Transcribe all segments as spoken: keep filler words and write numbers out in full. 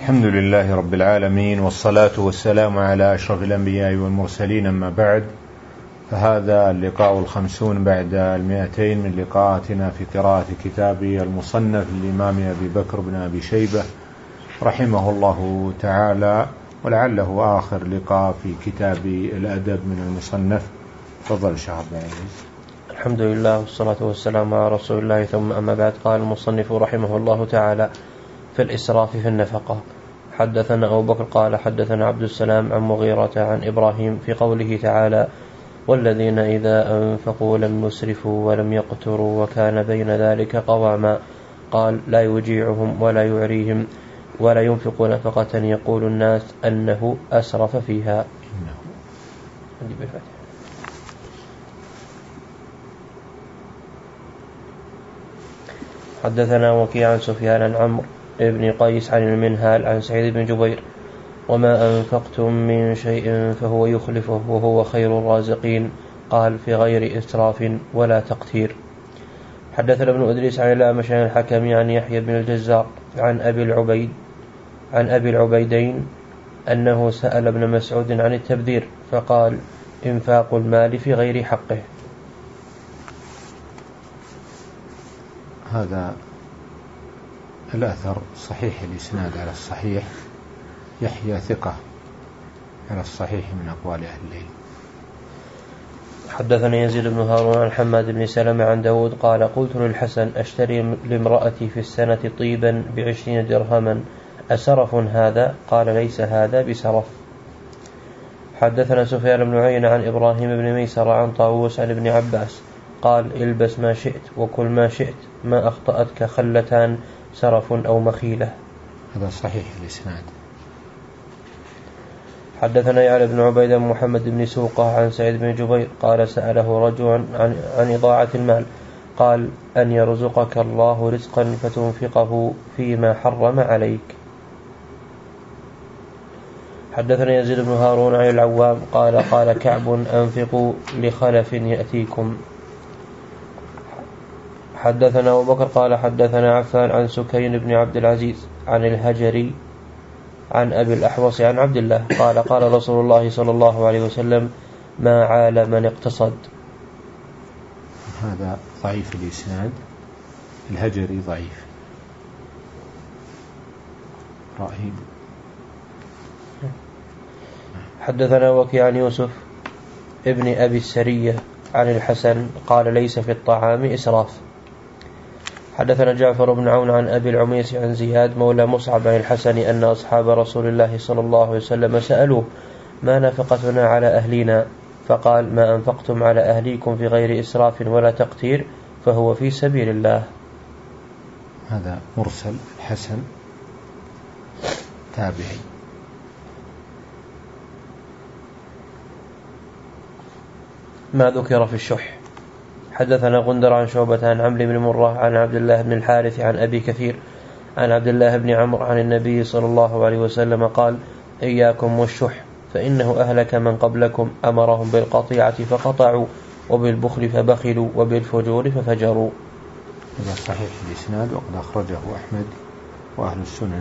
الحمد لله رب العالمين، والصلاة والسلام على أشرف الأنبياء والمرسلين، أما بعد، فهذا اللقاء الخمسون بعد المئتين من لقاءاتنا في قراءة كتاب المصنف للإمام أبي بكر بن أبي شيبة رحمه الله تعالى، ولعله آخر لقاء في كتاب الأدب من المصنف. تفضل شيخ عبد العزيز. الحمد لله والصلاة والسلام على رسول الله، ثم أما بعد. قال المصنف رحمه الله تعالى في الإسراف في النفقة: حدثنا أبو بكر قال حدثنا عبد السلام عن مغيرة عن إبراهيم في قوله تعالى: والذين إذا أنفقوا لم يسرفوا ولم يقتروا وكان بين ذلك قواما. قال: لا يجيعهم ولا يعريهم ولا ينفق نفقة يقول الناس أنه أسرف فيها. حدثنا وكيع عن سفيان عن عمرو ابن قيس عن المنهال عن سعيد بن جبير: وما أنفقتم من شيء فهو يخلفه وهو خير الرازقين. قال: في غير إسراف ولا تقتير. حدثنا ابن أدريس عن الأعمش عن الحكم عن يحيى بن الجزار عن أبي العبيد عن أبي العبيدين أنه سأل ابن مسعود عن التبذير فقال: إنفاق المال في غير حقه. هذا الأثر صحيح الإسناد على الصحيح، يحيى ثقة على الصحيح من أقوال أهل العلم. حدثني يزيد بن هارون عن حماد بن سلمة عن داود قال: قلت للحسن: أشتري لامرأتي في السنة طيبا بعشرين درهما، أسرف هذا؟ قال: ليس هذا بسرف. حدثنا سفيان بن عيينة عن إبراهيم بن ميسر عن طاووس عن ابن عباس قال: البس ما شئت وكل ما شئت، ما أخطأتك خلتان سرف أو مخيلة. هذا صحيح الإسناد. حدثنا يعلى بن عبيد محمد بن سوقة عن سعيد بن جبير قال: سأله رجل عن, عن إضاعة المال، قال: أن يرزقك الله رزقا فتنفقه فيما حرم عليك. حدثنا يزيد بن هارون عن العوام قال: قال كعب: أنفقوا لخلف يأتيكم. حدثنا أبو بكر قال حدثنا عفان عن سكين بن عبد العزيز عن الهجري عن أبي الأحوص عن عبد الله قال: قال رسول الله صلى الله عليه وسلم: ما عال من اقتصد. هذا ضعيف الإسناد، الهجري ضعيف رهيب. حدثنا وكيع عن يوسف ابن أبي السرية عن الحسن قال: ليس في الطعام إسراف. حدثنا جعفر بن عون عن أبي العميس عن زياد مولى مصعب عن الحسن أن أصحاب رسول الله صلى الله عليه وسلم سألوه: ما نفقتنا على أهلنا؟ فقال: ما أنفقتم على أهليكم في غير إسراف ولا تقتير فهو في سبيل الله. هذا مرسل الحسن تابعي. ما ذكر في الشح. حدثنا غندر عن شعبة عن عمرو بن مرة عن عبد الله بن الحارث عن أبي كثير عن عبد الله بن عمرو عن النبي صلى الله عليه وسلم قال: إياكم والشح فإنه أهلك من قبلكم، أمرهم بالقطيعة فقطعوا، وبالبخل فبخلوا، وبالفجور ففجروا. هذا صحيح الإسناد وقد أخرجه أحمد وأهل السنن.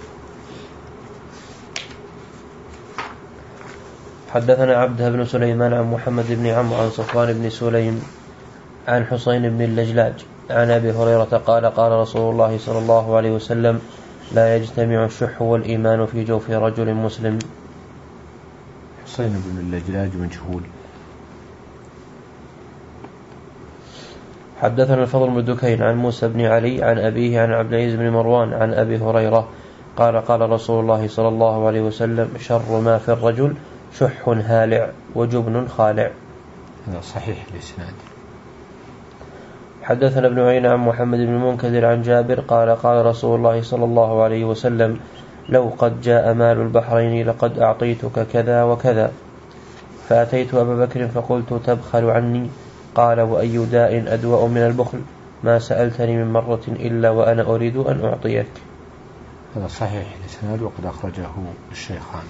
حدثنا عبده بن سليمان عن محمد بن عمرو عن صفوان بن سليم عن حسين بن اللجلاج عن أبي هريرة قال: قال رسول الله صلى الله عليه وسلم: لا يجتمع الشح والإيمان في جوف رجل مسلم. حسين بن اللجلاج مجهول. حدثنا الفضل بن دكين عن موسى بن علي عن أبيه عن عبد العزيز بن مروان عن أبي هريرة قال: قال رسول الله صلى الله عليه وسلم: شر ما في الرجل شح هالع وجبن خالع. هذا صحيح الإسناد. حدثنا ابن عيينة عن محمد بن المنكدر عن جابر قال: قال رسول الله صلى الله عليه وسلم: لو قد جاء مال البحرين لقد أعطيتك كذا وكذا. فأتيت أبا بكر فقلت: تبخل عني؟ قال: وأي داء أدواء من البخل؟ ما سألتني من مرة إلا وأنا أريد أن أعطيك. هذا صحيح الإسناد وقد أخرجه الشيخان.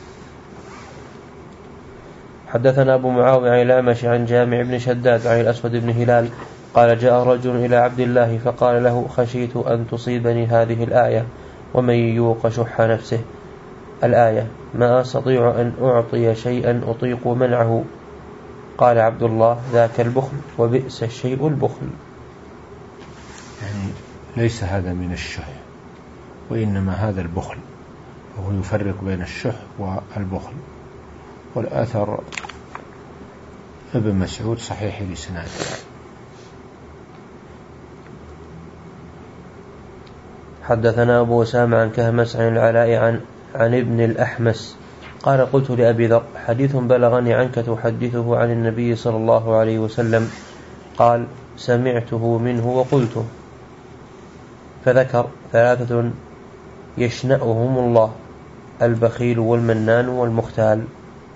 حدثنا أبو معاوية عن الأعمش عن جامع بن شداد عن الأسود بن هلال قال: جاء رجل إلى عبد الله فقال له: خشيت أن تصيبني هذه الآية: ومن يوق شح نفسه الآية: ما أستطيع أن أعطي شيئا أطيق منعه. قال عبد الله: ذاك البخل، وبئس الشيء البخل. يعني ليس هذا من الشح، وإنما هذا البخل، وهو يفرق بين الشح والبخل. والآثر ابن مسعود صحيح الإسناد. حدثنا أبو أسامة عن كهمس عن العلاء عن, عن ابن الأحمس قال: قلت لأبي ذر: حديث بلغني عنك تحدثه عن النبي صلى الله عليه وسلم. قال: سمعته منه وقلته. فذكر ثلاثة يشنأهم الله: البخيل والمنان والمختال.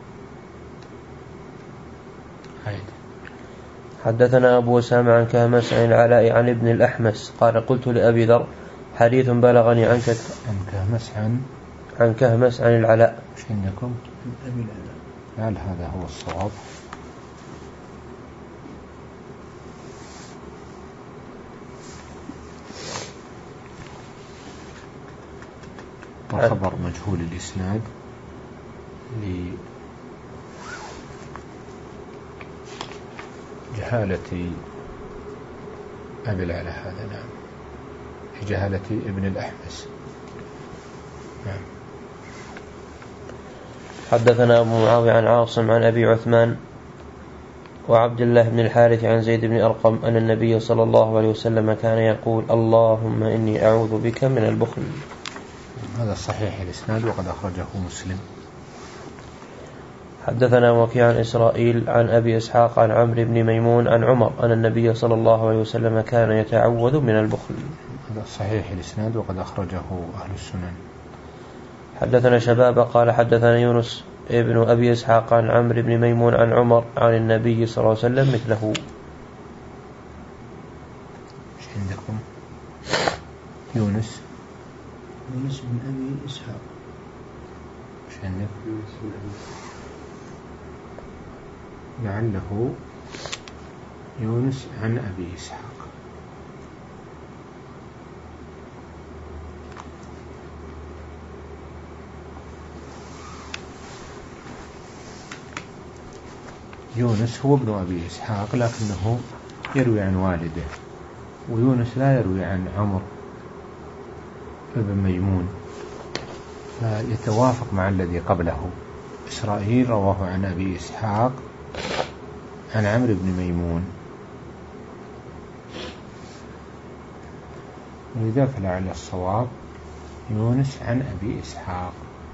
حدثنا أبو أسامة عن كهمس عن العلاء عن ابن الأحمس قال: قلت لأبي ذر: حديث بلغني عنك عن كهمس عن عن كهمس عن العلاء. ايش عندكم؟ أبي العلاء. هل هذا هو الصواب؟ وخبر مجهول الإسناد لجهالة أبي العلاء هذا. نعم، لجهالة ابن الأحمس. نعم. حدثنا أبو معاوية عن عاصم عن أبي عثمان وعبد الله بن الحارث عن زيد بن أرقم أن النبي صلى الله عليه وسلم كان يقول: اللهم إني أعوذ بك من البخل. هذا صحيح الإسناد وقد أخرجه مسلم. حدثنا وكيع عن إسرائيل عن أبي إسحاق عن عمرو بن ميمون عن عمر أن النبي صلى الله عليه وسلم كان يتعوذ من البخل. هذا صحيح الإسناد وقد أخرجه أهل السنن. حدثنا شباب قال: حدثنا يونس ابن أبي إسحاق عن عمرو بن ميمون عن عمر عن النبي صلى الله عليه وسلم مثله. ايش عندكم؟ يونس يونس بن أبي إسحاق. ايش عندك؟ يونس بن أبي لعله يونس عن أبي إسحاق. يونس هو ابن أبي إسحاق لكنه يروي عن والده، ويونس لا يروي عن عمرو ابن ميمون، فيتوافق مع الذي قبله. إسرائيل رواه عن أبي إسحاق عن عمرو بن ميمون، ولذلك لعل الصواب يونس عن أبي إسحاق.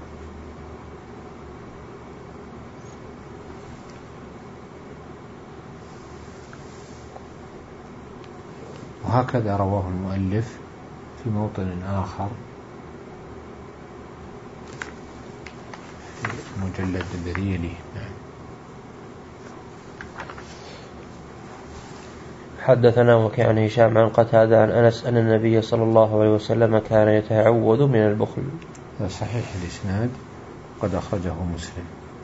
وهكذا رواه المؤلف في موطن آخر في المجلد الذي يليه. حدثنا وكيع عن هشام عن قتادة عن أنس أن النبي صلى الله عليه وسلم كان يتعوذ من البخل. صحيح الإسناد قد أخرجه مسلم.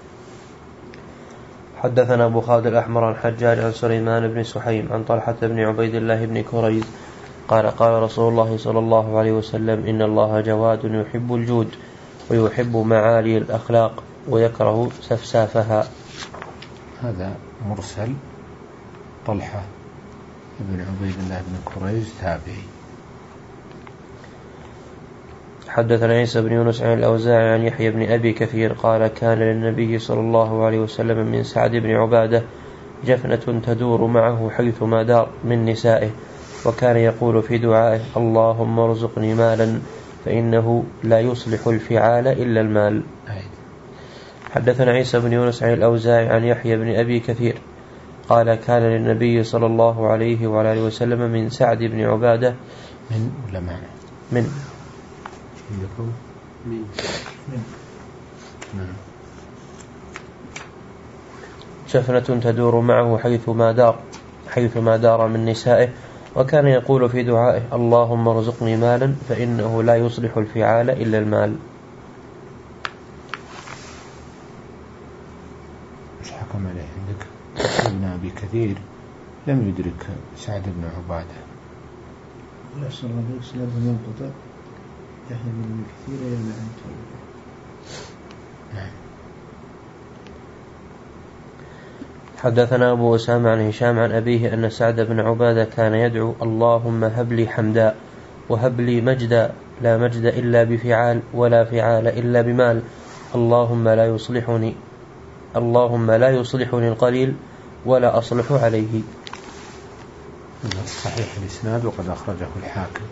حدثنا أبو خالد الأحمر عن حجاج عن سليمان بن سحيم عن طلحة بن عبيد الله بن كريز قال: قال رسول الله صلى الله عليه وسلم: إن الله جواد يحب الجود ويحب معالي الأخلاق ويكره سفسافها. هذا مرسل طلحة بن عبيد الله بن كريز تابعي. حدثنا عيسى بن يونس عن الأوزاعي عن يحيى بن أبي كثير قال: كان للنبي صلى الله عليه وسلم من سعد بن عبادة جفنة تدور معه حيثما دار من نسائه، وكان يقول في دعائه: اللهم ارزقني مالا فإنه لا يصلح الفعال إلا المال. حدثنا عيسى بن يونس عن الأوزاعي عن يحيى بن أبي كثير قال: كان للنبي صلى الله عليه وعلى وسلم من سعد بن عبادة من ولا معنى من عندكم من من نعم جفنة تدور معه حيثما دار حيثما دار من نسائه، وكان يقول في دعائه: اللهم ارزقني مالا فإنه لا يصلح الفعال إلا المال. مش حكم عليه عندك ابن أبي كثير لم يدرك سعد بن عبادة. لا صلى الله عليه وسلم منقطع يحيى بن أبي كثير إلى أن حدثنا أبو أسامة عن هشام عن أبيه أن سعد بن عبادة كان يدعو اللهم هب لي حمدا وهب لي مجدا لا مجد إلا بفعال ولا فعال إلا بمال اللهم لا يصلحني اللهم لا يصلحني القليل ولا أصلح عليه. صحيح الإسناد وقد أخرجه الحاكم.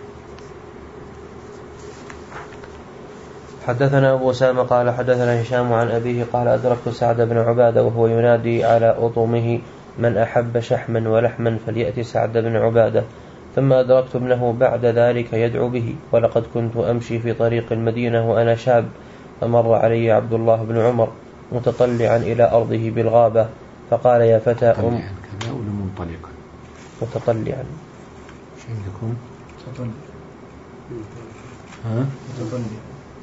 حدثنا أبو أسامة قال حدثنا هشام عن أبيه قال أدركت سعد بن عبادة وهو ينادي على أطومه من أحب شحما ولحما فليأتي سعد بن عبادة، ثم أدركت ابنه بعد ذلك يدعو به. ولقد كنت أمشي في طريق المدينة وأنا شاب، فمر علي عبد الله بن عمر متطلعا إلى أرضه بالغابة فقال يا فتى أم كذا ولا منطلقا متطلعا ايش عندكم؟ متطلع ها؟ متطلع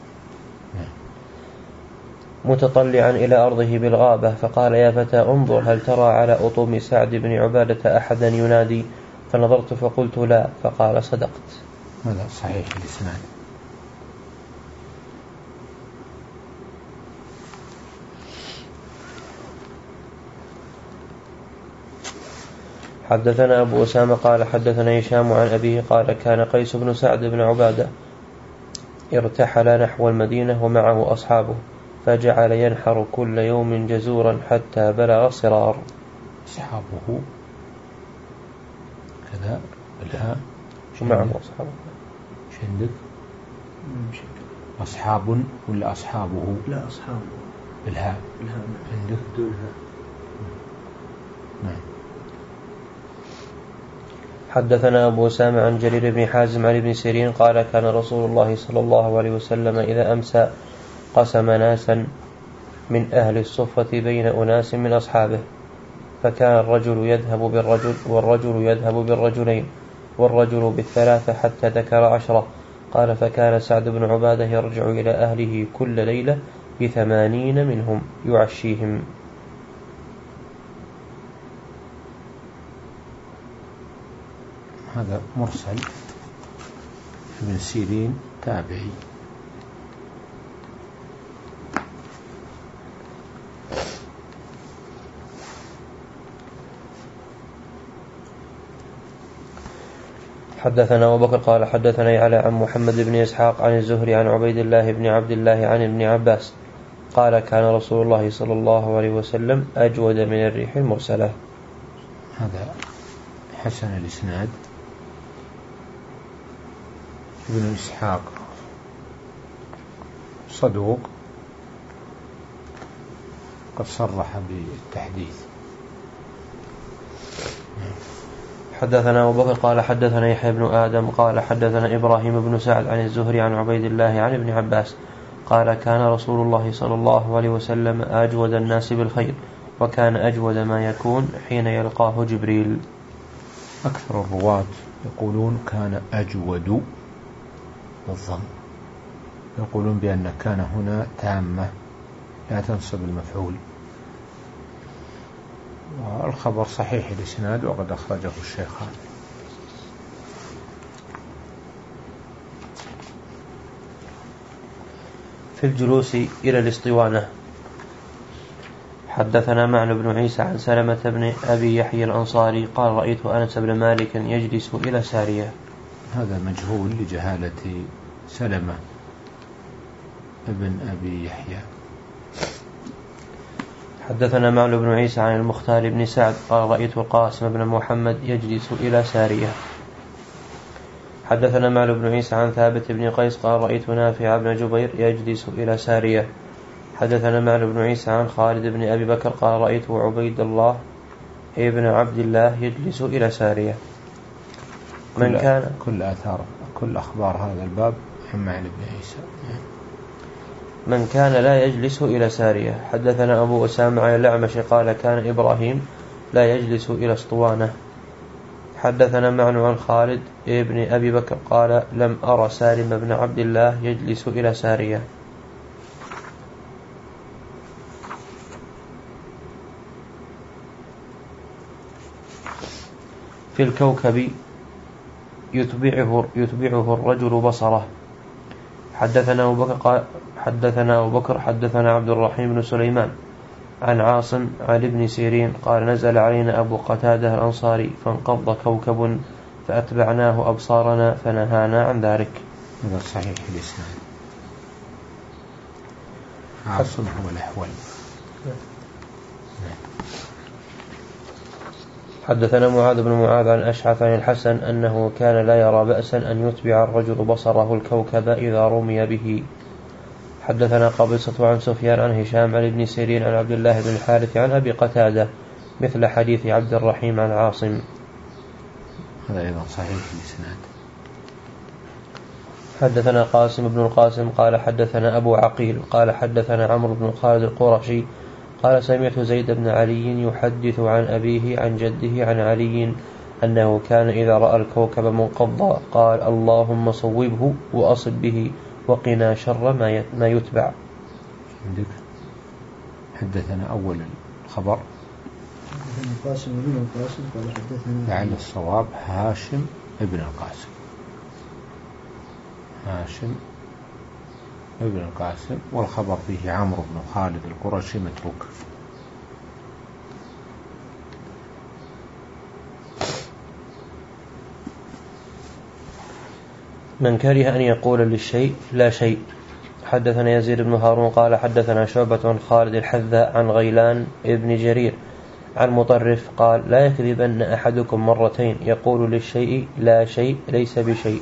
متطلعا إلى أرضه بالغابة فقال يا فتى انظر هل ترى على أطوم سعد بن عبادة أحدا ينادي؟ فنظرت فقلت لا، فقال صدقت. هذا صحيح الإسناد. حدثنا أبو أسامة قال حدثنا هشام عن أبيه قال كان قيس بن سعد بن عبادة ارتحل نحو المدينة ومعه أصحابه، فجعل ينحر كل يوم جزورا حتى بلغ الصرار. أصحابه كذا بالهاء ومعه أصحابه. ايش عندك؟ أصحاب ولا أصحابه؟ لا أصحابه بالهاء. بالهاء عندك دون هاء. نعم. حدثنا أبو أسامة عن جرير بن حازم عن ابن سيرين قال كان رسول الله صلى الله عليه وسلم إذا أمسى قسم ناسا من أهل الصفة بين أناس من أصحابه، فكان الرجل يذهب بالرجل والرجل يذهب بالرجلين والرجل بالثلاثة حتى ذكر عشرة. قال فكان سعد بن عبادة يرجع إلى أهله كل ليلة بثمانين منهم يعشيهم. هذا مرسل. ابن سيرين تابعي. حدثنا أبو بكر قال حدثنا علي عن محمد بن إسحاق عن الزهري عن عبيد الله بن عبد الله عن ابن عباس قال كان رسول الله صلى الله عليه وسلم أجود من الريح المرسلة. هذا حسن الإسناد. ابن إسحاق صدوق قد صرح بالتحديث. حدثنا أبو بكر قال حدثنا يحيى بن آدم قال حدثنا إبراهيم بن سعد عن الزهري عن عبيد الله عن ابن عباس قال كان رسول الله صلى الله عليه وسلم أجود الناس بالخير، وكان أجود ما يكون حين يلقاه جبريل. أكثر الرواة يقولون كان أجود بالضم، يقولون بأن كان هنا تامة لا تنصب المفعول. والخبر صحيح الإسناد وقد أخرجه الشيخان. في الجلوس إلى الاسطوانة. حدثنا معن بن عيسى عن سلمة بن أبي يحيى الأنصاري قال رأيت أنس بن مالك يجلس إلى سارية. هذا مجهول لجهالة سلمة ابن أبي يحيى. حدثنا معن بن عيسى عن المختار بن سعد قال رأيت القاسم بن محمد يجلس إلى سارية. حدثنا معن بن عيسى عن ثابت بن قيس قال رأيت نافع بن جبير يجلس إلى سارية. حدثنا معن بن عيسى عن خالد بن أبي بكر قال رأيت عبيد الله ابن عبد الله يجلس إلى سارية. من كل كان كل آثار كل أخبار هذا الباب عن معن بن عيسى. من كان لا يجلس إلى سارية. حدثنا أبو أسامة عن الأعمش قال كان إبراهيم لا يجلس إلى اسطوانة. حدثنا معن عن خالد ابن أبي بكر قال لم أرى سالم بن عبد الله يجلس إلى سارية. في الكوكب يتبعه, يتبعه الرجل بصره. حدثنا أبو بكر قال حدثنا أبو بكر حدثنا عبد الرحيم بن سليمان عن عاصم عن ابن سيرين قال نزل علينا أبو قتادة الأنصاري فانقض كوكب فأتبعناه أبصارنا فنهانا عن ذلك. هذا صحيح الإسناد. عاصم هو الأحول. حدثنا معاذ بن معاذ عن أشعث عن الحسن أنه كان لا يرى بأسا أن يتبع الرجل بصره الكوكب إذا رمي به. حدثنا قبيصة عن سفيان عن هشام عن ابن سيرين عن عبد الله بن الحارث عن أبي قتادة مثل حديث عبد الرحيم عن عاصم. هذا أيضا صحيح الإسناد. حدثنا قاسم بن القاسم قال حدثنا أبو عقيل قال حدثنا عمرو بن خالد القرشي قال سمعت زيد بن علي يحدث عن أبيه عن جده عن علي أنه كان إذا رأى الكوكب منقضا قال اللهم صوبه وأصب به وقنا شر ما يتبع. عندك حدثنا أول الخبر حدثنا قاسم بن القاسم قال حدثنا لعل الصواب هاشم ابن القاسم. هاشم ابن القاسم والخبر فيه عمرو بن خالد القرشي متروك. من كره أن يقول للشيء لا شيء. حدثنا يزيد بن هارون قال حدثنا شعبة عن خالد الحذاء عن غيلان ابن جرير عن مطرف قال لا يكذبن أحدكم مرتين يقول للشيء لا شيء ليس بشيء.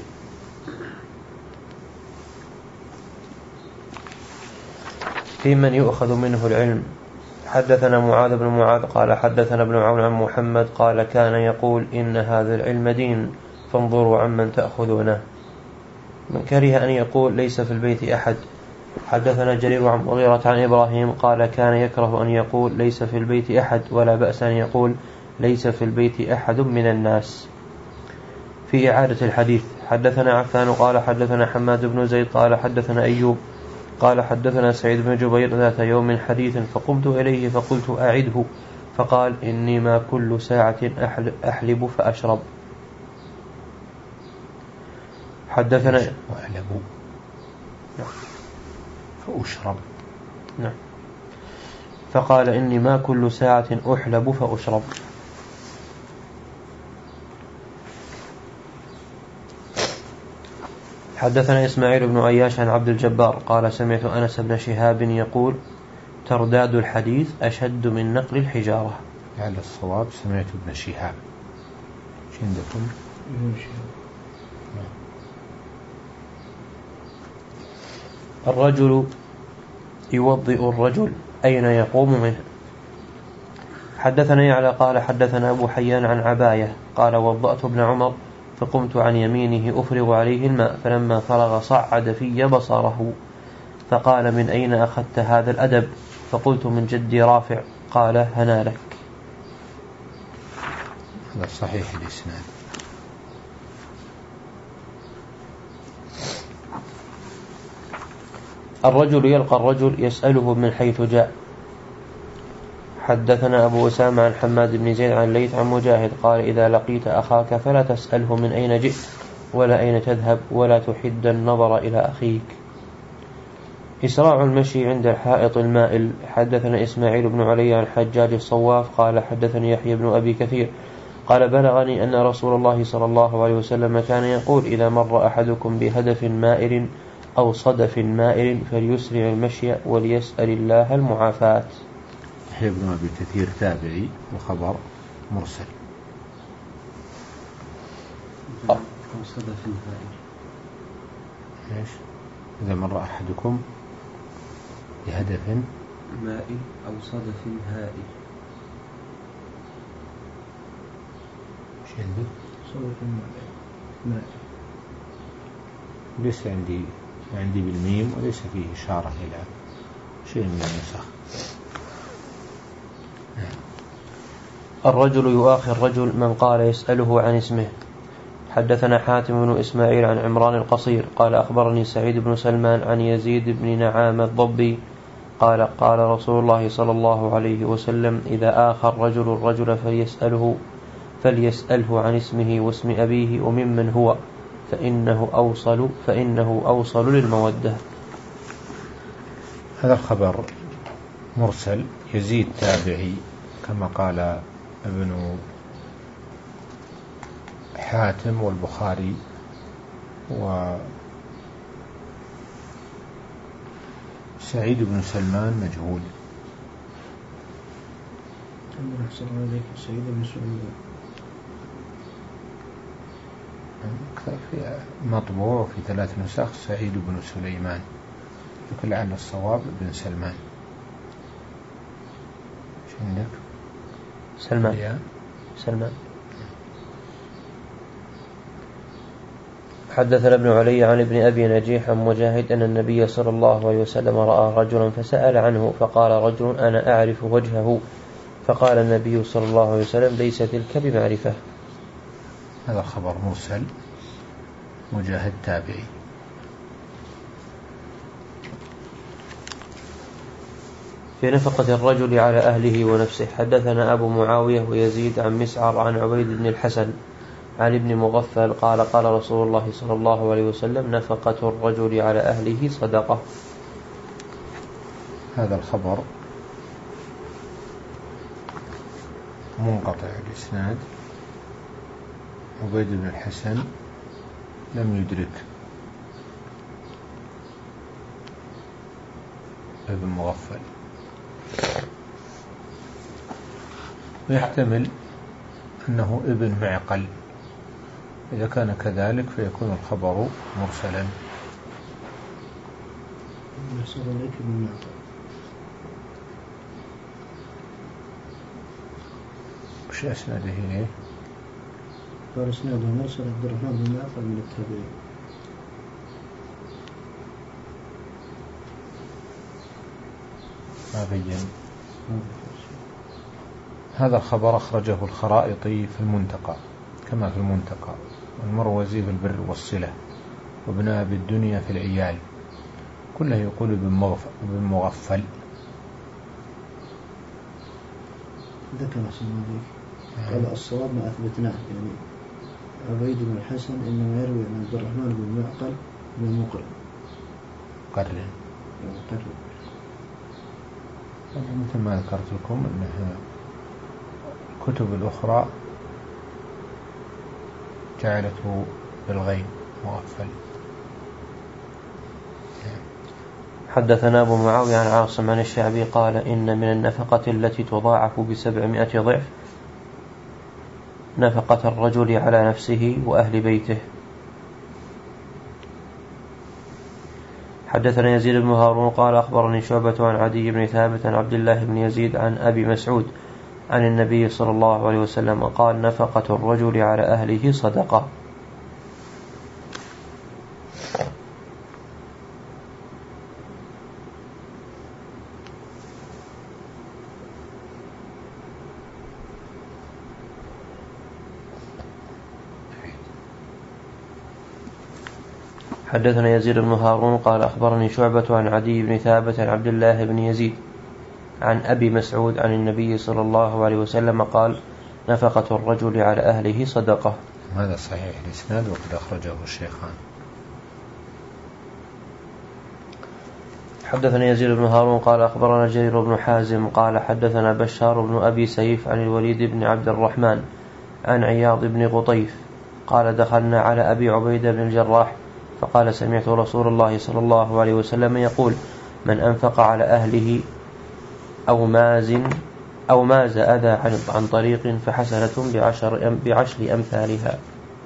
في من يؤخذ منه العلم. حدثنا معاذ بن معاذ قال حدثنا ابن عون عن محمد قال كان يقول إن هذا العلم دين فانظروا عمن تأخذونه. من كره أن يقول ليس في البيت أحد. حدثنا جرير عن مغيرة عن إبراهيم قال كان يكره أن يقول ليس في البيت أحد ولا بأس أن يقول ليس في البيت أحد من الناس. في إعادة الحديث. حدثنا عفان قال حدثنا حماد بن زيد قال حدثنا أيوب قال حدثنا سعيد بن جبير ذات يوم حديث فقمت إليه فقلت أعده فقال إني ما كل ساعة أحلب فأشرب. حدثنا وأحلب فأشرب. نعم. فقال إني ما كل ساعة أحلب فأشرب. حدثنا إسماعيل بن عياش عن عبد الجبار قال سمعت أنس بن شهاب يقول ترداد الحديث أشد من نقل الحجارة. على الصواب سمعت ابن شهاب. شو عندكم؟ الرجل يوضئ الرجل أين يقوم منه. حدثنا يعلى قال حدثنا أبو حيان عن عباية قال وضأت ابن عمر فقمت عن يمينه أفرغ عليه الماء فلما فرغ صعد في بصره فقال من أين أخذت هذا الأدب فقلت من جدي رافع قال هنا لك. هذا صحيح الإسناد. الرجل يلقى الرجل يسأله من حيث جاء. حدثنا أبو أسامة عن حماد بن زيد عن ليث عن مجاهد قال إذا لقيت أخاك فلا تسأله من أين جئت ولا أين تذهب ولا تحد النظر إلى أخيك. إسراع المشي عند الحائط المائل. حدثنا إسماعيل بن علي عن حجاج الصواف قال حدثني يحيى بن أبي كثير قال بلغني أن رسول الله صلى الله عليه وسلم كان يقول إذا مر أحدكم بهدف مائل أو صدف مائل فليسرع المشي وليسأل الله المعافاة. يحيى بن أبي كثير تابعي وخبر مرسل. أو صدف مائل. إيش؟ إذا مر أحدكم بهدف مائل أو صدف هائل. إيش عندك؟ صدف مائل. مائل. ليس عندي عندي بالميم وليس فيه إشارة إلى شيء من النسخ. الرجل يؤاخي الرجل من قال يسأله عن اسمه. حدثنا حاتم بن إسماعيل عن عمران القصير قال أخبرني سعيد بن سلمان عن يزيد بن نعام الضبي قال قال رسول الله صلى الله عليه وسلم إذا آخى الرجل الرجل فليسأله فليسأله عن اسمه واسم أبيه وممن هو فإنه أوصل فإنه أوصل للمودة. هذا الخبر مرسل، يزيد تابعي كما قال ابن حاتم والبخاري، وسعيد بن سلمان مجهول. سعيد بن سلمان في مطبوع في ثلاث نسخ سعيد بن سليمان، لكن لعل الصواب بن سلمان. شو عندك؟ سلمان. سلمان. حدثنا ابن علي عن ابن أبي نجيح عن مجاهد أن النبي صلى الله عليه وسلم رأى رجلا فسأل عنه، فقال رجل أنا أعرف وجهه، فقال النبي صلى الله عليه وسلم ليس تلك بمعرفة. هذا خبر مرسل، مجاهد تابعي. في نفقة الرجل على أهله ونفسه. حدثنا أبو معاوية ويزيد عن مسعر عن عبيد بن الحسن عن ابن مغفل قال قال رسول الله صلى الله عليه وسلم نفقة الرجل على أهله صدقة. هذا الخبر منقطع الإسناد، عبيد بن الحسن لم يدرك ابن مغفل، ويحتمل أنه ابن معقل. إذا كان كذلك فيكون الخبر مرسلا. وش أسناده إليه؟ قال اسناده مرسل عبد الرحمن بن معقل من التابعين. ما بين. هذا الخبر أخرجه الخرائطي في المنتقى كما في المنتقى، والمروزي في البر والصلة، وابن أبي الدنيا في العيال، كله يقول ابن مغفل. ذكر حسن مالك قال الصواب ما أثبتناه، يعني عبيد بن الحسن إنما يروي عن عبد الرحمن بن معقل بن مقرن قرن قرن. مثل ما ذكرت لكم أنها الكتب الأخرى جعلته بالغين مغفل. حدثنا أبو معاوية عن عاصم عن الشعبي قال إن من النفقة التي تضاعف بسبعمائة ضعف نفقة الرجل على نفسه وأهل بيته. حدثنا يزيد بن هارون قال أخبرني شعبة عن عدي بن ثابت عن عبد الله بن يزيد عن أبي مسعود عن النبي صلى الله عليه وسلم قال نفقة الرجل على أهله صدقة. حدثنا يزيد بن هارون قال أخبرني شعبة عن عدي بن ثابت عن عبد الله بن يزيد عن أبي مسعود عن النبي صلى الله عليه وسلم قال نفقة الرجل على أهله صدقة. هذا صحيح الإسناد وقد أخرجه الشيخان. حدثنا يزيد بن هارون قال أخبرنا جرير بن حازم قال حدثنا بشار بن أبي سيف عن الوليد بن عبد الرحمن عن عياض بن غطيف قال دخلنا على أبي عبيدة بن الجراح فقال سمعت رسول الله صلى الله عليه وسلم يقول من أنفق على أهله أو ماز أو ماز أذى عن طريق فحسنة بعشر, بعشر أمثالها.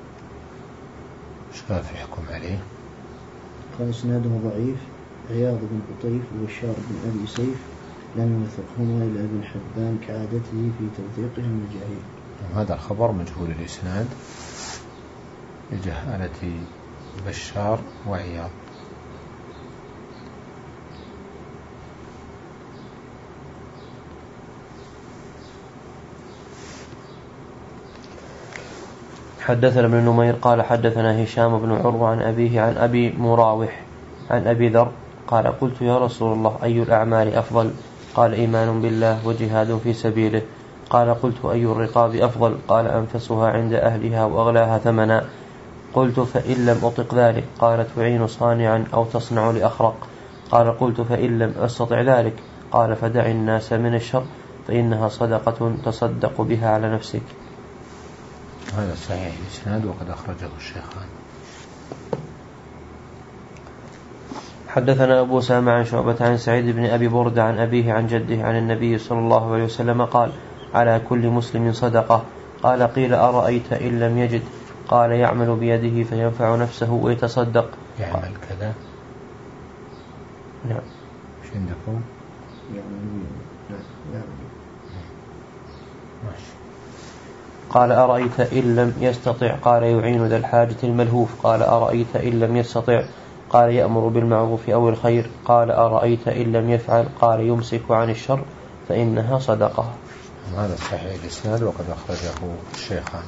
ايش قال في حكم عليه؟ قال اسناده ضعيف، عياض بن قطيف وبشار بن أبي سيف لم يوثقهما إلى ابن حبان كعادته في توثيقهم الجاهل. هذا الخبر مجهول الإسناد لجهالة بشار وعياض. حدثنا ابن نمير قال حدثنا هشام بن عروة عن أبيه عن أبي مراوح عن أبي ذر قال قلت يا رسول الله أي الأعمال أفضل؟ قال إيمان بالله وجهاد في سبيله. قال قلت أي الرقاب أفضل؟ قال أنفسها عند أهلها وأغلاها ثمنا. قلت فإن لم أطق ذلك؟ قال تعين صانعا أو تصنع لأخرق. قال قلت فإن لم أستطع ذلك؟ قال فدع الناس من الشر فإنها صدقة تصدق بها على نفسك. هذا صحيح الإسناد وقد أخرجه الشيخان. حدثنا أبو سامع عن شعبة عن سعيد بن أبي بردة عن أبيه عن جده عن النبي صلى الله عليه وسلم قال على كل مسلم صدقة. قال قيل أرأيت إن لم يجد؟ قال يعمل بيده فينفع نفسه ويتصدق. يعمل كذا. نعم. ايش عندكم؟ يعمل نعم. ماشي. قال أرأيت إن لم يستطع؟ قال يعين ذا الحاجة الملهوف. قال أرأيت إن لم يستطع؟ قال يأمر بالمعروف أو الخير. قال أرأيت إن لم يفعل؟ قال يمسك عن الشر فإنها صدقة. هذا صحيح الإسناد وقد أخرجه الشيخان.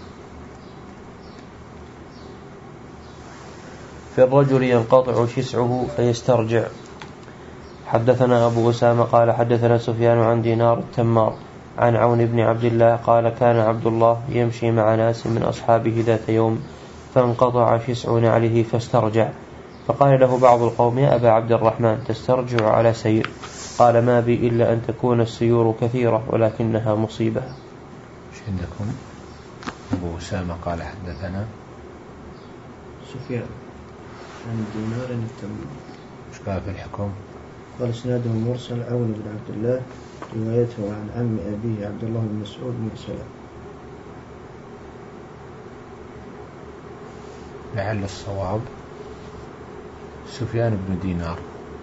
في الرجل ينقطع شسعه فيسترجع. حدثنا أبو أسامة قال حدثنا سفيان عن دينار التمار عن عون بن عبد الله قال كان عبد الله يمشي مع ناس من أصحابه ذات يوم فانقطع شسع نعله فاسترجع، فقال له بعض القوم يا أبا عبد الرحمن تسترجع على سير؟ قال ما بي إلا أن تكون السيور كثيرة ولكنها مصيبة. ايش عندكم؟ أبو أسامة قال حدثنا سفيان عن دينار التمار. ايش قال في الحكم؟ قال اسناده مرسل عون بن عبد الله روايته عن عم أبيه عبد الله بن مسعود مرسلا. لعل الصواب سفيان بن دينار.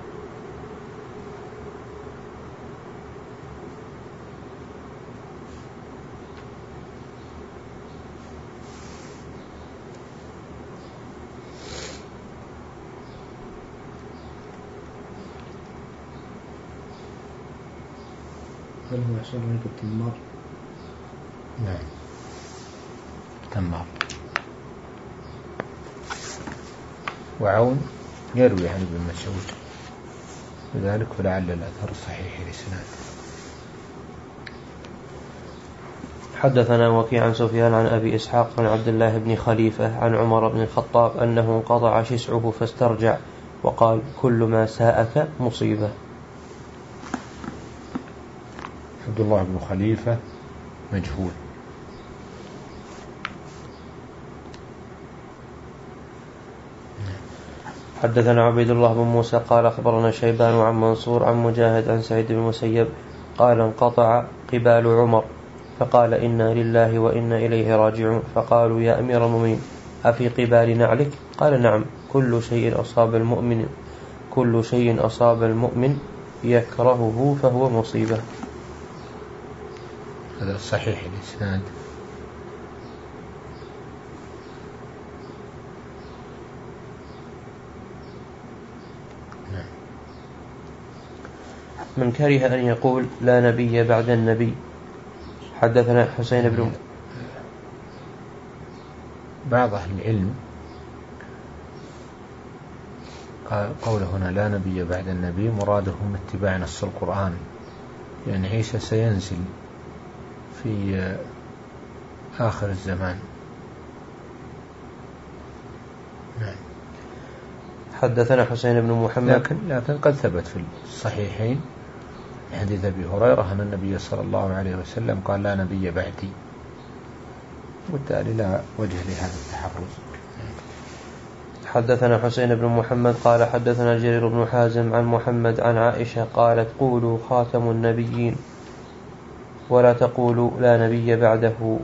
هل هو يحصل هناك التمار؟ نعم تمار. وعون يروي عن ابن مسعود لذلك فلعل الأثر صحيح الإسناد. حدثنا وكيع عن سفيان عن أبي إسحاق عن عبد الله بن خليفة عن عمر بن الخطاب أنه انقطع شسعه فاسترجع وقال كل ما ساءك مصيبة. عبد الله بن خليفة مجهول. حدثنا عبيد الله بن موسى قال أخبرنا شيبان عن منصور عن مجاهد عن سعيد بن المسيب قال انقطع قبال عمر فقال إنا لله وإنا إليه راجعون. فقالوا يا أمير المؤمنين أفي قبال نعلك؟ قال نعم كل شيء أصاب المؤمن كل شيء أصاب المؤمن يكرهه فهو مصيبة. هذا صحيح الإسناد. من كره أن يقول لا نبي بعد النبي. حدثنا حسين بن بعض أهل العلم قول هنا لا نبي بعد النبي مرادهم اتباع نص القرآن لأن عيسى سينزل في آخر الزمان. نعم. حدثنا حسين بن محمد لكن, لكن قد ثبت في الصحيحين حديث أبي هريرة أن النبي صلى الله عليه وسلم قال لا نبي بعدي وبالتالي لا وجه لهذا التحرز. حدثنا حسين بن محمد قال حدثنا جرير بن حازم عن محمد عن عائشة قالت قولوا خاتم النبيين ولا تقولوا لا نبي بعده.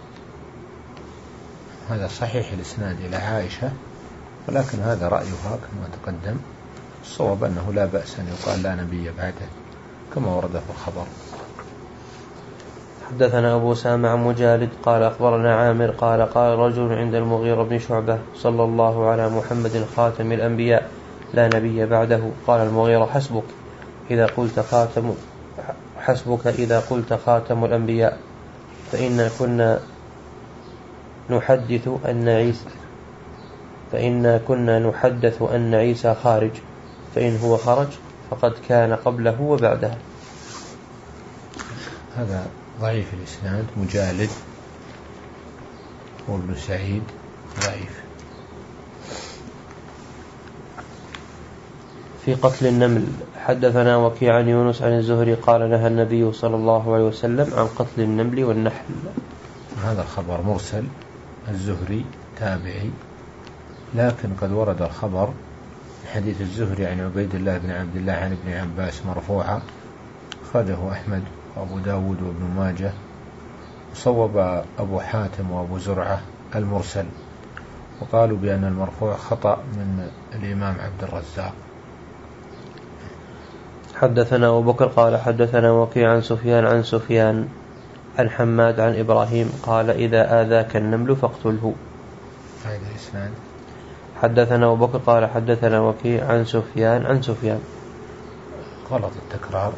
هذا صحيح الإسناد إلى عائشة ولكن هذا رأيها كما تقدم. الصواب أنه لا بأس أن يقال لا نبي بعده كما ورد في الخبر. حدثنا أبو سامع عن مجالد قال أخبرنا عامر قال قال رجل عند المغيرة بن شعبة صلى الله على محمد خاتم الأنبياء لا نبي بعده. قال المغيرة حسبك إذا قلت خاتم حسبك إذا قلت خاتم الأنبياء فإن كنا نحدث أن عيسى فإن كنا نحدث أن عيسى خارج فإن هو خرج فقد كان قبله وبعده. هذا ضعيف الإسناد. مجالد وابن سعيد ضعيف. في قتل النمل. حدثنا وكيع عن يونس عن الزهري قال نهى النبي صلى الله عليه وسلم عن قتل النمل والنحل. هذا الخبر مرسل، الزهري تابعي، لكن قد ورد الخبر حديث الزهري عن عبيد الله بن عبد الله عن ابن عباس مرفوعا، أخرجه أحمد وأبو داود وابن ماجه، وصوب أبو حاتم وأبو زرعة المرسل، وقالوا بأن المرفوع خطأ من الإمام عبد الرزاق. حدثنا أبو بكر قال حدثنا وكيع عن سفيان عن سفيان عن حماد عن إبراهيم قال إذا آذاك النمل فاقتله. هذا الإسناد. حدثنا أبو بكر قال حدثنا وكيع عن سفيان عن سفيان. غلط التكرار،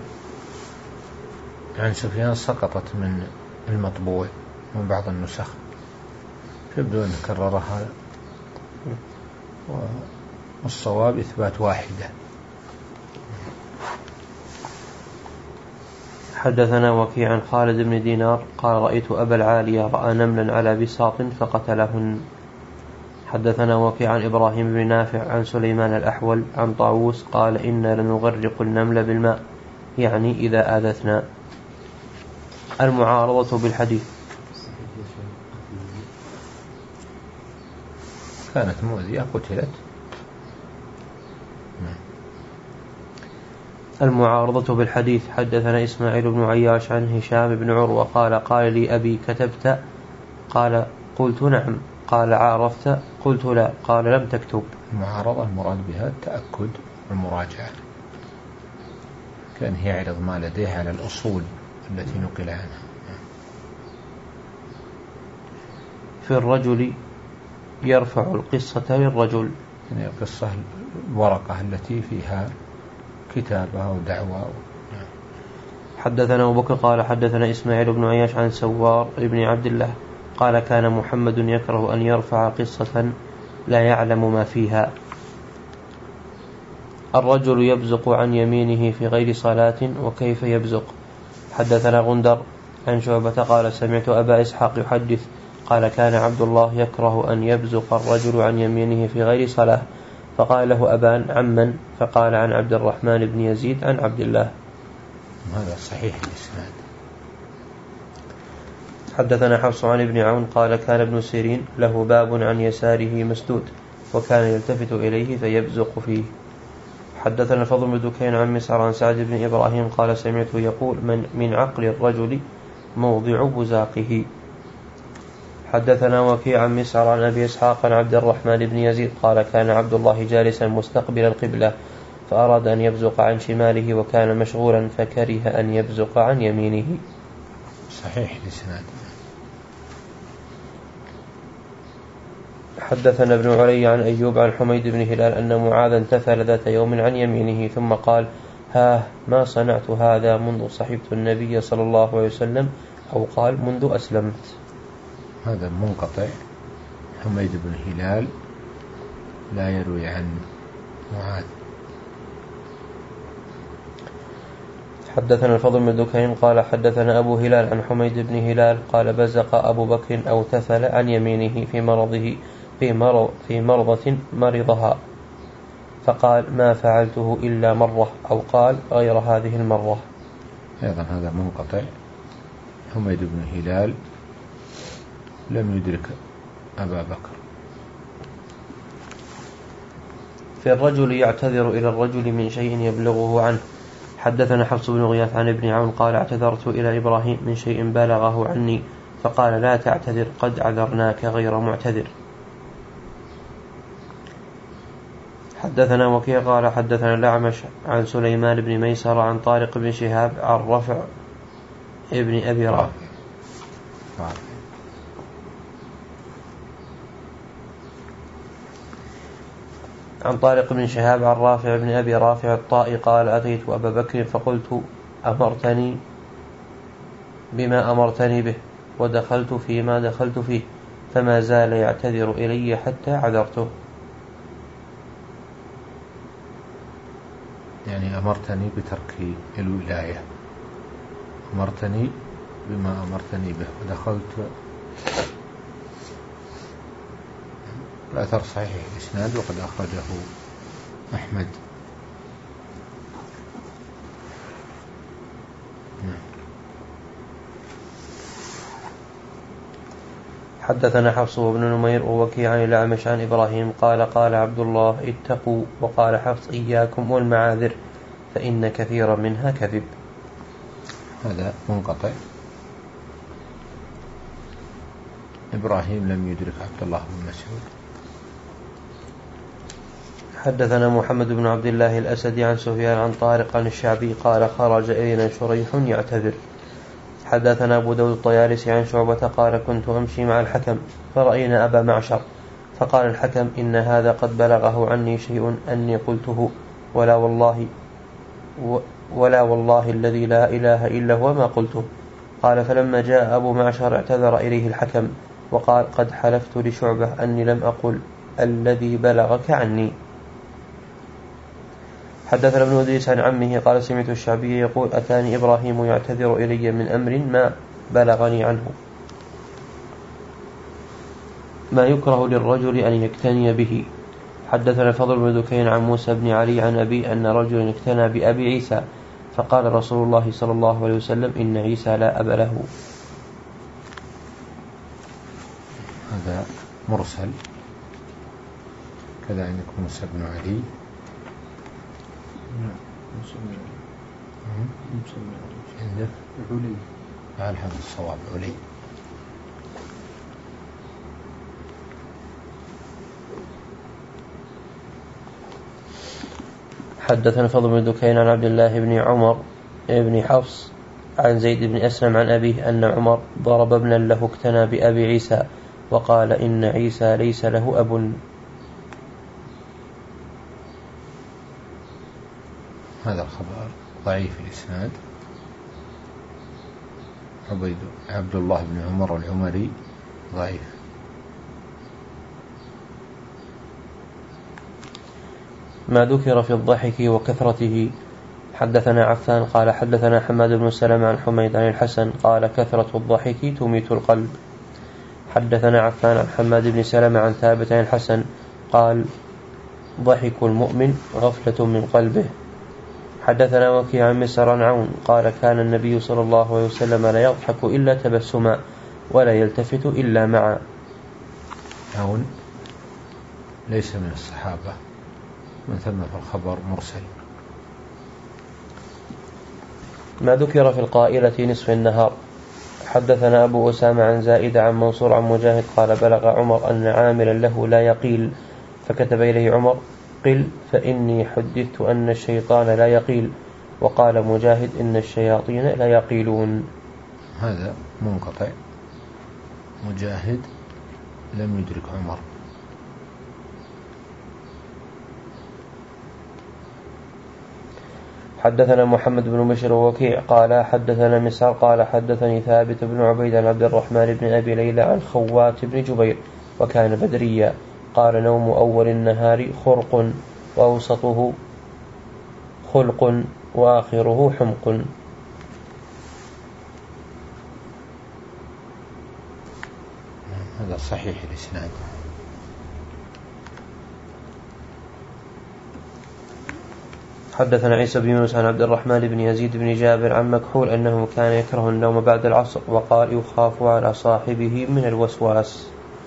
عن سفيان سقطت من المطبوع من بعض النسخ، يبدو أن كررها، والصواب إثبات واحدة. حدثنا وكيع عن خالد بن دينار قال رأيت أبا العالية رأى نملا على بساط فقتلهن. حدثنا وكيع عن إبراهيم بن نافع عن سليمان الأحول عن طاووس قال إنا لنغرق النمل بالماء، يعني إذا آذتنا. المعارضة بالحديث. كانت مؤذية قتلت. المعارضة بالحديث. حدثنا إسماعيل بن عياش عن هشام بن عروة قال قال لي أبي كتبت؟ قال قلت نعم. قال عارفت؟ قلت لا. قال لم تكتب. المعارضة المراد بها التأكد والمراجعة، كان هي يعرض ما لديه على الأصول التي نقل عنها. في الرجل يرفع القصة للرجل، يعني القصة الورقة التي فيها كتابة أو دعوة. حدثنا أبو بكر قال حدثنا إسماعيل بن عياش عن سوار بن عبد الله قال كان محمد يكره أن يرفع قصة لا يعلم ما فيها. الرجل يبزق عن يمينه في غير صلاة وكيف يبزق. حدثنا غندر عن شعبة قال سمعت أبا إسحاق يحدث قال كان عبد الله يكره أن يبزق الرجل عن يمينه في غير صلاة، فقال له أبان عمن؟ فقال عن عبد الرحمن بن يزيد عن عبد الله. هذا صحيح الإسناد. حدثنا حفص عن ابن عون قال كان ابن سيرين له باب عن يساره مسدود وكان يلتفت إليه فيبزق فيه. حدثنا الفضل بن دكين عن مسعر عن سعد بن إبراهيم قال سمعته يقول من, من عقل الرجل موضع بزاقه. حدثنا وكيع عن مسعر عن أبي إسحاق عن عبد الرحمن بن يزيد قال كان عبد الله جالسا مستقبل القبلة فأراد أن يبزق عن شماله وكان مشغولا فكره أن يبزق عن يمينه. صحيح الإسناد. حدثنا ابن علي عن أيوب عن حميد بن هلال أن معاذا تفل ذات يوم عن يمينه ثم قال ها ما صنعت هذا منذ صحبت النبي صلى الله عليه وسلم، أو قال منذ أسلمت. هذا منقطع، حميد بن هلال لا يروي عن معاذ. حدثنا الفضل بن دكين قال حدثنا أبو هلال عن حميد بن هلال قال بزق أبو بكر أو تفل عن يمينه في مرضه في, مرض في مرضة مرضها، فقال ما فعلته إلا مرة، أو قال غير هذه المرة. أيضا هذا منقطع، حميد بن هلال لم يدرك أبا بكر. في الرجل يعتذر إلى الرجل من شيء يبلغه عنه. حدثنا حفص بن غياث عن ابن عون قال اعتذرت إلى إبراهيم من شيء بلغه عني فقال لا تعتذر قد عذرناك غير معتذر. حدثنا وكيع قال حدثنا الأعمش عن سليمان بن ميسر عن طارق بن شهاب عن رفع ابن أبي رافع عن طارق بن شهاب عن رافع بن أبي رافع الطائي قال أتيت أبا بكر فقلت أمرتني بما أمرتني به ودخلت فيما دخلت فيه فما زال يعتذر إلي حتى عذرته. يعني أمرتني بترك الولاية، أمرتني بما أمرتني به ودخلت. الأثر صحيح الإسناد وقد أخرجه أحمد حدثنا حفص بن نمير ووكيع عن الأعمش عن إبراهيم قال قال عبد الله اتقوا، وقال حفص إياكم والمعاذر فإن كثيرا منها كذب. هذا منقطع. إبراهيم لم يدرك عبد الله بن مسعود. حدثنا محمد بن عبد الله الأسدي عن سفيان عن طارق عن الشعبي قال خرج إلينا شريح يعتذر. حدثنا أبو داود الطيالسي عن شعبة قال كنت أمشي مع الحكم فرأينا أبا معشر فقال الحكم إن هذا قد بلغه عني شيء أني قلته ولا والله ولا والله الذي لا إله إلا هو ما قلته. قال فلما جاء أبو معشر اعتذر إليه الحكم وقال قد حلفت لشعبة أني لم أقل الذي بلغك عني. حدثنا ابن إدريس عن عمه قال سمعت الشعبي يقول أتاني إبراهيم يعتذر إلي من أمر ما بلغني عنه ما يكره للرجل أن يكتني به. حدثنا الفضل بن دكين عن موسى بن علي عن أبي أن رجلا اكتنى بأبي عيسى فقال رسول الله صلى الله عليه وسلم إن عيسى لا أب له. هذا مرسل. كذا عندكم موسى بن علي. عندك علي. قال هذا الصواب علي. حدثنا فضل بن دكين عن عبد الله بن عمر بن حفص عن زيد بن أسلم عن أبيه أن عمر ضرب ابنا له اكتنى بأبي عيسى وقال إن عيسى ليس له أب. هذا الخبر ضعيف الإسناد. عبيد عبد الله بن عمر العمري ضعيف. ما ذكر في الضحك وكثرته. حدثنا عفان قال حدثنا حماد بن سلمة عن حميد عن الحسن قال كثرة الضحك تميت القلب. حدثنا عفان عن حماد بن سلمة عن ثابت عن الحسن قال ضحك المؤمن غفلة من قلبه. حدثنا وكيع عن مسر عن عون قال كان النبي صلى الله عليه وسلم لا يضحك إلا تبسما ولا يلتفت إلا معا. عون ليس من الصحابة، من ثم في الخبر مرسل. ما ذكر في القائلة نصف النهار. حدثنا أبو أسامة عن زائد عن منصور عن مجاهد قال بلغ عمر أن عاملا له لا يقيل فكتب إليه عمر قل فإني حدثت أن الشيطان لا يقيل. وقال مجاهد إن الشياطين لا يقيلون. هذا منقطع. مجاهد لم يدرك عمر. حدثنا محمد بن بشر ووكيع قال حدثنا مسعر قال حدثني ثابت بن عبيد عن عبد الرحمن بن أبي ليلى عن خوات بن جبير وكان بدريا قال نوم أول النهار خرق وأوسطه خلق وآخره حمق. هذا صحيح الإسناد. حدثنا عيسى بن يونس عن عبد الرحمن بن يزيد بن جابر عن مكحول أنه كان يكره النوم بعد العصر وقال يخاف على صاحبه من الوسواس.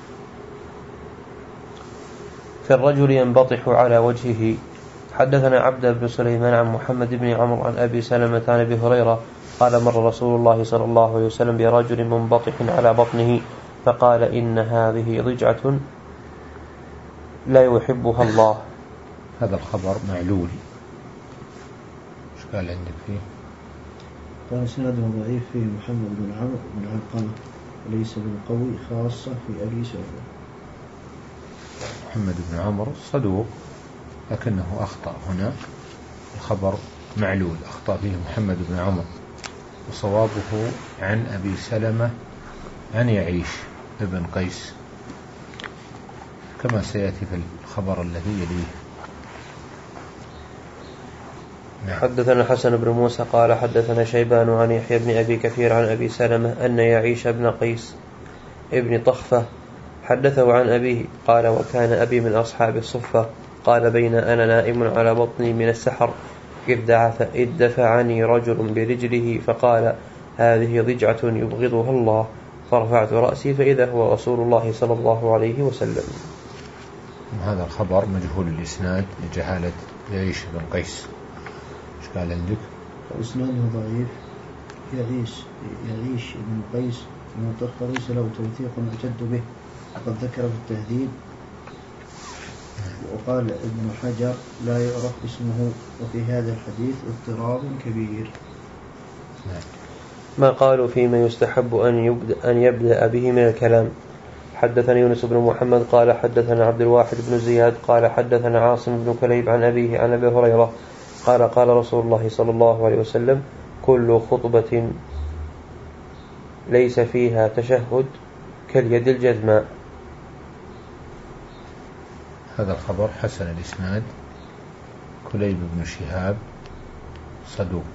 في الرجل ينبطح على وجهه. حدثنا عبد بن سليمان عن محمد بن عمرو عن أبي سلمة عن أبي هريرة قال مر رسول الله صلى الله عليه وسلم برجل منبطح على بطنه فقال إن هذه ضجعة لا يحبها الله. هذا الخبر معلول. قال عندك فيه قال سنده ضعيف فيه محمد بن عمرو بن علقمة وليس بالقوي خاصة في أبي سلمة. محمد بن عمرو صدوق لكنه أخطأ هنا. الخبر معلول أخطأ فيه محمد بن عمرو وصوابه عن أبي سلمة عن يعيش ابن قيس كما سيأتي في الخبر الذي يليه. حدثنا حسن بن موسى قال حدثنا شيبان عن يحيى بن أبي كثير عن أبي سلمة أن يعيش بن قيس ابن طخفة حدثه عن أبيه قال وكان أبي من أصحاب الصفة قال بين أنا نائم على بطني من السحر إذ دفعني رجل برجله فقال هذه ضجعة يبغضها الله فرفعت رأسي فإذا هو رسول الله صلى الله عليه وسلم. هذا الخبر مجهول الإسناد لجهالة يعيش بن قيس. إيش قال عندك؟ إسناده ضعيف. يعيش يعيش بن قيس المنطق ليس له توثيق معتد به، وقد ذكر في التهذيب. وقال ابن حجر لا يعرف اسمه، وفي هذا الحديث اضطراب كبير. ما قالوا فيما يستحب أن يبدأ, أن يبدأ به من الكلام. حدثنا يونس بن محمد قال حدثنا عبد الواحد بن زياد قال حدثنا عاصم بن كليب عن أبيه عن أبي هريرة قال قال رسول الله صلى الله عليه وسلم كل خطبة ليس فيها تشهد كاليد الجذماء. هذا الخبر حسن الإسناد. كليب بن شهاب صدوق.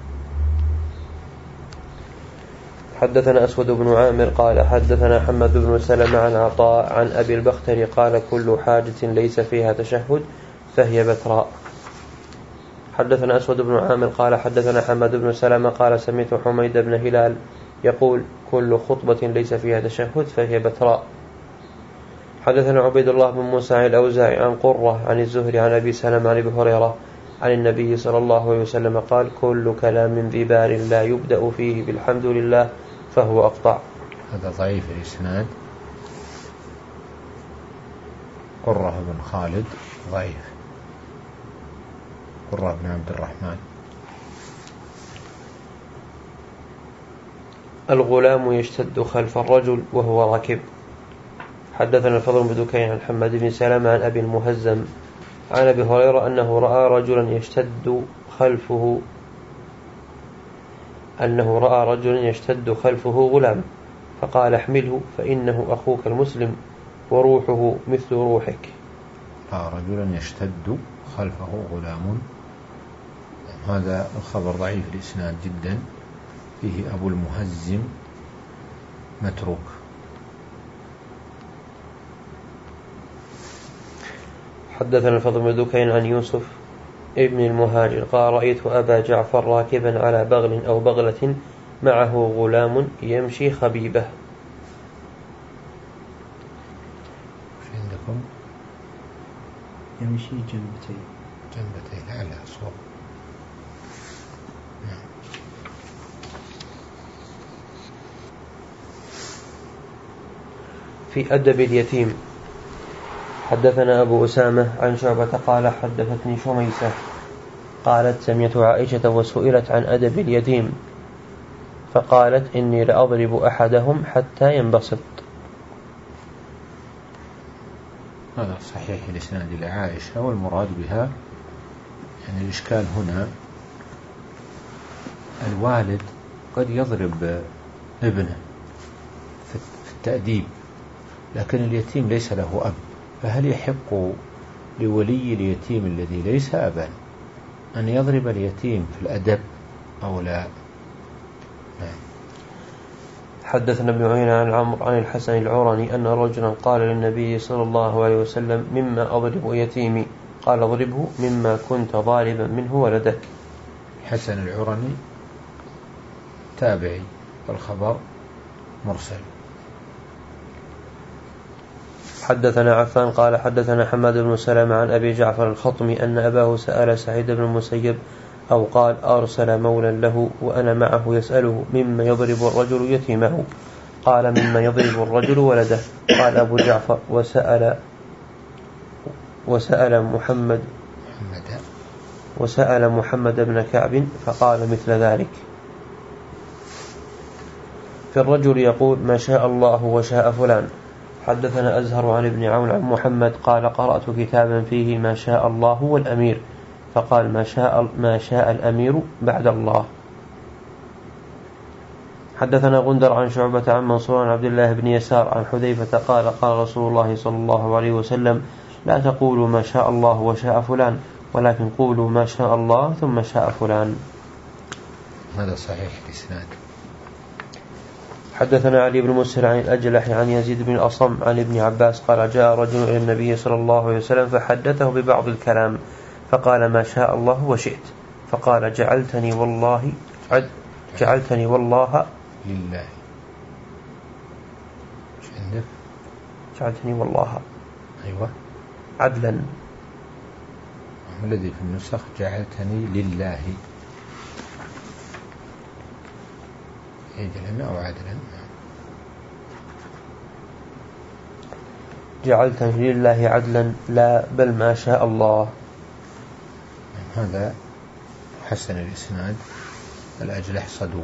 حدثنا أسود بن عامر قال حدثنا حمد بن سلمة عن عطاء عن أبي البختري قال كل حاجة ليس فيها تشهد فهي بتراء. حدثنا أسود بن عامر قال حدثنا حمد بن سلمة قال سمعت حميد بن هلال يقول كل خطبة ليس فيها تشهد فهي بتراء. حدثنا عبيد الله بن موسى الأوزاعي عن قرة عن الزهري عن أبي سلمة عن أبي هريرة عن النبي صلى الله عليه وسلم قال كل كلام ذي بال لا يبدأ فيه بالحمد لله فهو أقطع. هذا ضعيف الإسناد. قرة بن خالد ضعيف. قرة بن عبد الرحمن. الغلام يشتد خلف الرجل وهو راكب. حدثنا الفضل بن دكين عن حماد بن سلمة عن أبي المهزم عن أبي هريرة أنه رأى رجلا يشتد خلفه أنه رأى رجلا يشتد خلفه غلام فقال احمله فإنه أخوك المسلم وروحه مثل روحك. رأى رجلا يشتد خلفه غلام. هذا الخبر ضعيف الإسناد جدا، فيه أبو المهزم متروك. حدثنا الفضل بن دكين عن يوسف ابن المهاجر قال رأيت أبا جعفر راكبا على بغل أو بغلة معه غلام يمشي خبيبه. في عندكم يمشي جنبتي جنبتي لعل أصوب. في أدب اليتيم. حدثنا أبو أسامة عن شعبة قال حدثتني شميسة قالت سمعت عائشة وسئلت عن أدب اليتيم فقالت إني لأضرب أحدهم حتى ينبسط. هذا صحيح الإسناد إلى عائشة، والمراد بها يعني الإشكال هنا الوالد قد يضرب ابنه في التأديب، لكن اليتيم ليس له أب، فهل يحق لولي اليتيم الذي ليس أبا أن يضرب اليتيم في الأدب أو لا؟ حدثنا ابن عيينة عن عمرو عن الحسن العرني أن رجلا قال للنبي صلى الله عليه وسلم مما أضرب يتيمي؟ قال اضربه مما كنت ضاربا منه ولدك. حسن العرني تابعي والخبر مرسل. حدثنا عفان قال حدثنا حماد بن سلمة عن أبي جعفر الخطمي أن أباه سأل سعيد بن المسيب أو قال أرسل مولا له وأنا معه يسأله مما يضرب الرجل يتيمه؟ قال مما يضرب الرجل ولده. قال أبو جعفر وسأل وسأل محمد وسأل محمد بن كعب فقال مثل ذلك. في الرجل يقول ما شاء الله وشاء فلان. حدثنا أزهر عن ابن عون عن محمد قال قرأت كتابا فيه ما شاء الله والأمير فقال ما شاء, ما شاء الأمير بعد الله. حدثنا غندر عن شعبة عن منصور عن عبد الله بن يسار عن حذيفة قال قال رسول الله صلى الله عليه وسلم لا تقولوا ما شاء الله وشاء فلان ولكن قولوا ما شاء الله ثم شاء فلان. هذا صحيح الإسناد. حدثنا علي بن مسهر عن الأجلح عن يزيد بن الأصم عن ابن عباس قال جاء رجل إلى النبي صلى الله عليه وسلم فحدثه ببعض الكلام فقال ما شاء الله وشئت فقال جعلتني والله جعلتني والله لله عندك؟ جعلتني والله. أيوة عدلا. الذي في النسخ جعلتني لله. عدلا أو عدلا؟ جعلتني لله عدلا لا بل ما شاء الله. هذا حسن الإسناد، الأجلح صدوق.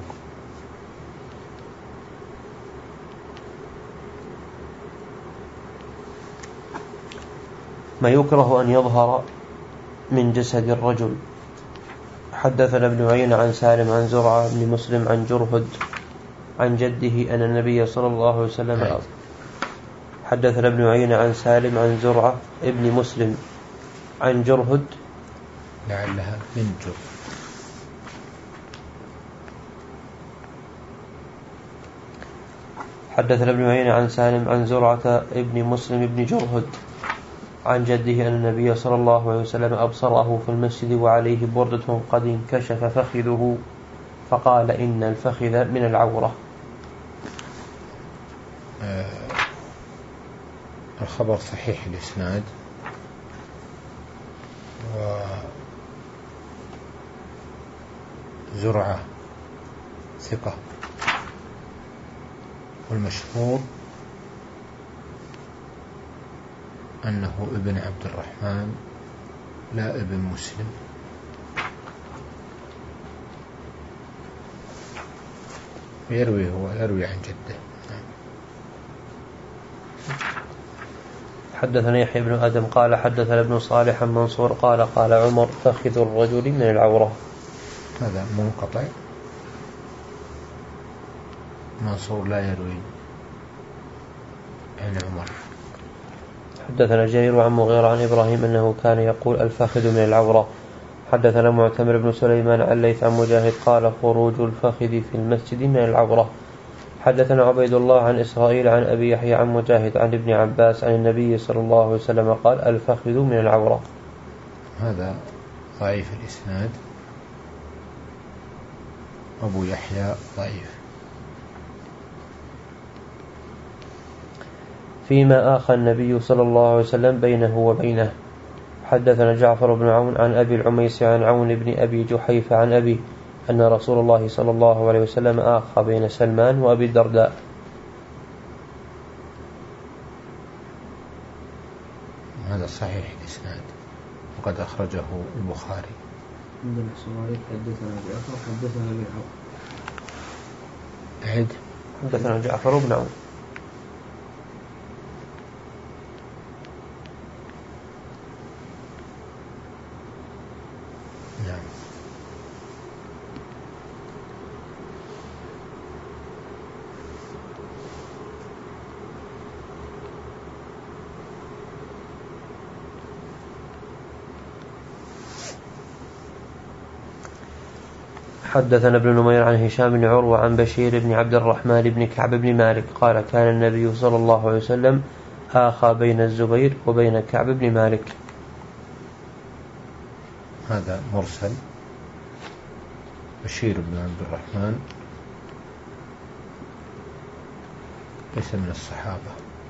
ما يكره أن يظهر من جسد الرجل. حدثنا ابن عيينة عن سالم عن زرعة بن مسلم عن جرهد عن جده أن النبي صلى الله عليه وسلم هاي. حدثنا ابن عيينة عن سالم عن زرعة ابن مسلم عن جرهد لعلها من جر. حدثنا ابن عيينة عن سالم عن زرعة ابن مسلم بن جرهد عن جده أن النبي صلى الله عليه وسلم أبصره في المسجد وعليه بردة قد انكشف فخذه فقال إن الفخذ من العورة. آه الخبر صحيح الإسناد، وزرعة ثقة، والمشهور أنه ابن عبد الرحمن لا ابن مسلم. ويروي هو يروي عن جده. حدثنا يحيى بن آدم قال حدثنا ابن صالح عن منصور قال قال عمر فخذ الرجل من العورة. هذا منقطع، منصور لا يروي عن عمر. حدثنا جرير عن مغيرة عن إبراهيم أنه كان يقول الفخذ من العورة. حدثنا معتمر بن سليمان عن ليث عن مجاهد قال خروج الفخذ في المسجد من العورة. حدثنا عبيد الله عن إسرائيل عن أبي يحيى عن مجاهد عن ابن عباس عن النبي صلى الله عليه وسلم قال الفخذ من العورة. هذا ضعيف الإسناد، أبو يحيى ضعيف. فيما آخى النبي صلى الله عليه وسلم بينه وبينه. حدثنا جعفر بن عون عن أبي العميس عن عون بن أبي جحيفة عن أبي أن رسول الله صلى الله عليه وسلم آخى بين سلمان وأبي الدرداء. هذا صحيح الإسناد وقد أخرجه البخاري. عندنا الصواريخ حدثنا جعفر حدثنا بن عون. أعد. حدثنا جعفر بن عون. نعم. حدثنا ابن نمير عن هشام بن عروة عن بشير بن عبد الرحمن بن كعب بن مالك قال كان النبي صلى الله عليه وسلم آخى بين الزبير وبين كعب بن مالك. هذا مرسل. بشير بن عبد الرحمن ليس من الصحابة.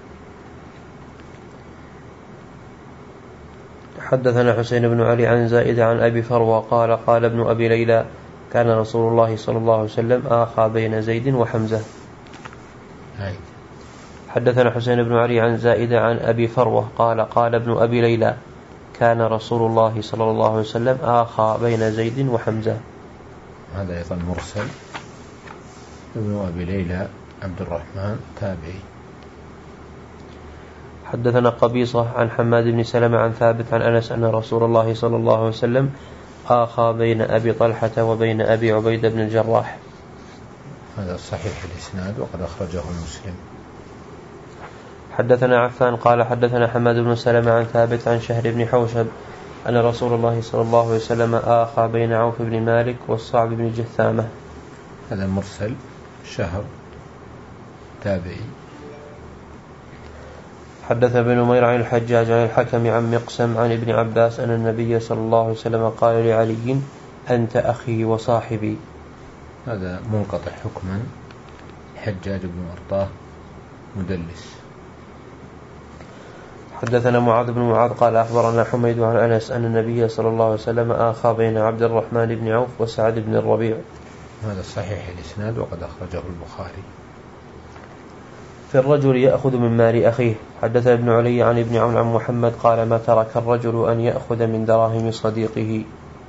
حدثنا حسين بن علي عن زائد عن أبي فروة قال قال ابن أبي ليلى كان رسول الله صلى الله عليه وسلم آخى بين زيد وحمزة. هاي. حدثنا حسين بن علي عن زائد عن أبي فروة قال قال ابن أبي ليلى كان رسول الله صلى الله عليه وسلم آخى بين زيد وحمزة. هذا أيضا مرسل. ابن أبي ليلى عبد الرحمن تابعي. حدثنا قبيصة عن حماد بن سلمة عن ثابت عن أنس أن رسول الله صلى الله عليه وسلم آخى بين أبي طلحة وبين أبي عبيدة بن الجراح. هذا صحيح الإسناد وقد أخرجه مسلم. حدثنا عفان قال حدثنا حماد بن سلمة عن ثابت عن شهر بن حوشب أن رسول الله صلى الله عليه وسلم آخى بين عوف بن مالك والصعب بن جثامة. هذا مرسل. شهر تابعي. حدث ابن نمير عن الحجاج عن الحكم عن مقسم عن ابن عباس أن النبي صلى الله عليه وسلم قال لعلي أنت أخي وصاحبي. هذا منقطع حكما. حجاج بن أرطاه مدلس. حدثنا معاذ بن معاذ قال أخبرنا حميد عن أنس أن النبي صلى الله عليه وسلم آخى بين عبد الرحمن بن عوف وسعد بن الربيع. هذا صحيح الإسناد وقد أخرجه البخاري. في الرجل يأخذ من مال أخيه. حدثنا ابن علي عن ابن عون عن محمد قال ما ترك الرجل أن يأخذ من دراهم صديقه.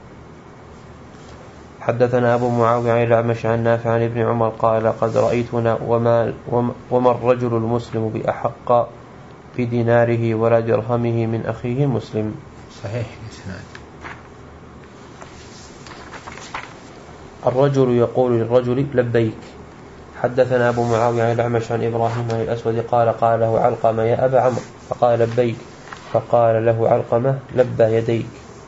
حدثنا أبو معاوية عن الأعمش عن نافع عن ابن عمر قال قد رأيتنا وما, وما الرجل المسلم بأحق بديناره ولا درهمه من أخيه المسلم. صحيح الإسناد. الرجل يقول للرجل لبيك. حدثنا أبو معاوية عن الأعمش عن إبراهيم عن الأسود قال قال له علقمة يا أبا عمرو فقال لبيك فقال له علقمة لبى يديك.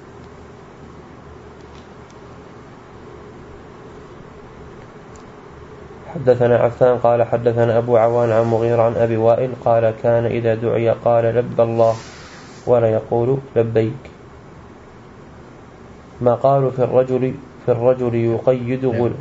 حدثنا عفان قال حدثنا أبو عوان عن مغير عن أبي وائل قال كان إذا دعي قال لبى الله ولا يقول لبيك. ما قالوا في الرجل في الرجل يقيد غل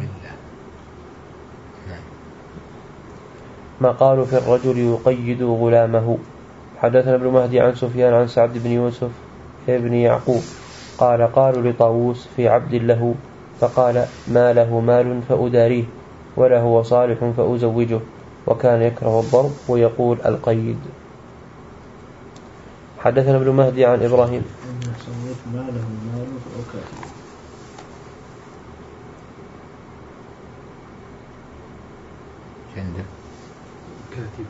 ما قالوا في الرجل يقيد غلامه. حدثنا ابن مهدي عن سفيان عن سعد بن يوسف ابن يعقوب قال قالوا لطاووس في عبد له فقال ما له مال فأداريه وله وصالح فأزوجه وكان يكره الضرب ويقول القيد. حدثنا ابن مهدي عن إبراهيم ما له مال فأكاتب. عنده كاتب.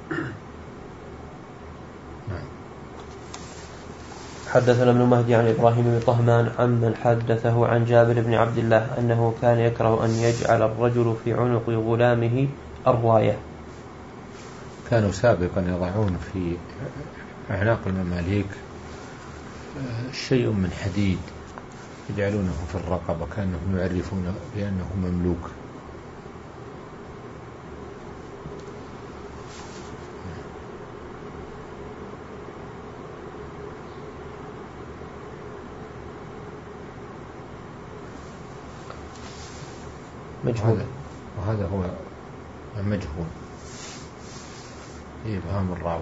حدثنا ابن مهدي عن إبراهيم بن طهمان عمن حدثه عن جابر بن عبد الله أنه كان يكره أن يجعل الرجل في عنق غلامه الراية. كانوا سابقا يضعون في أعناق المماليك شيء من حديد يجعلونه في الرقبة كأنهم يعرفون بأنه مملوك. مجهول. وهذا هو مجهول إبهام الراوي.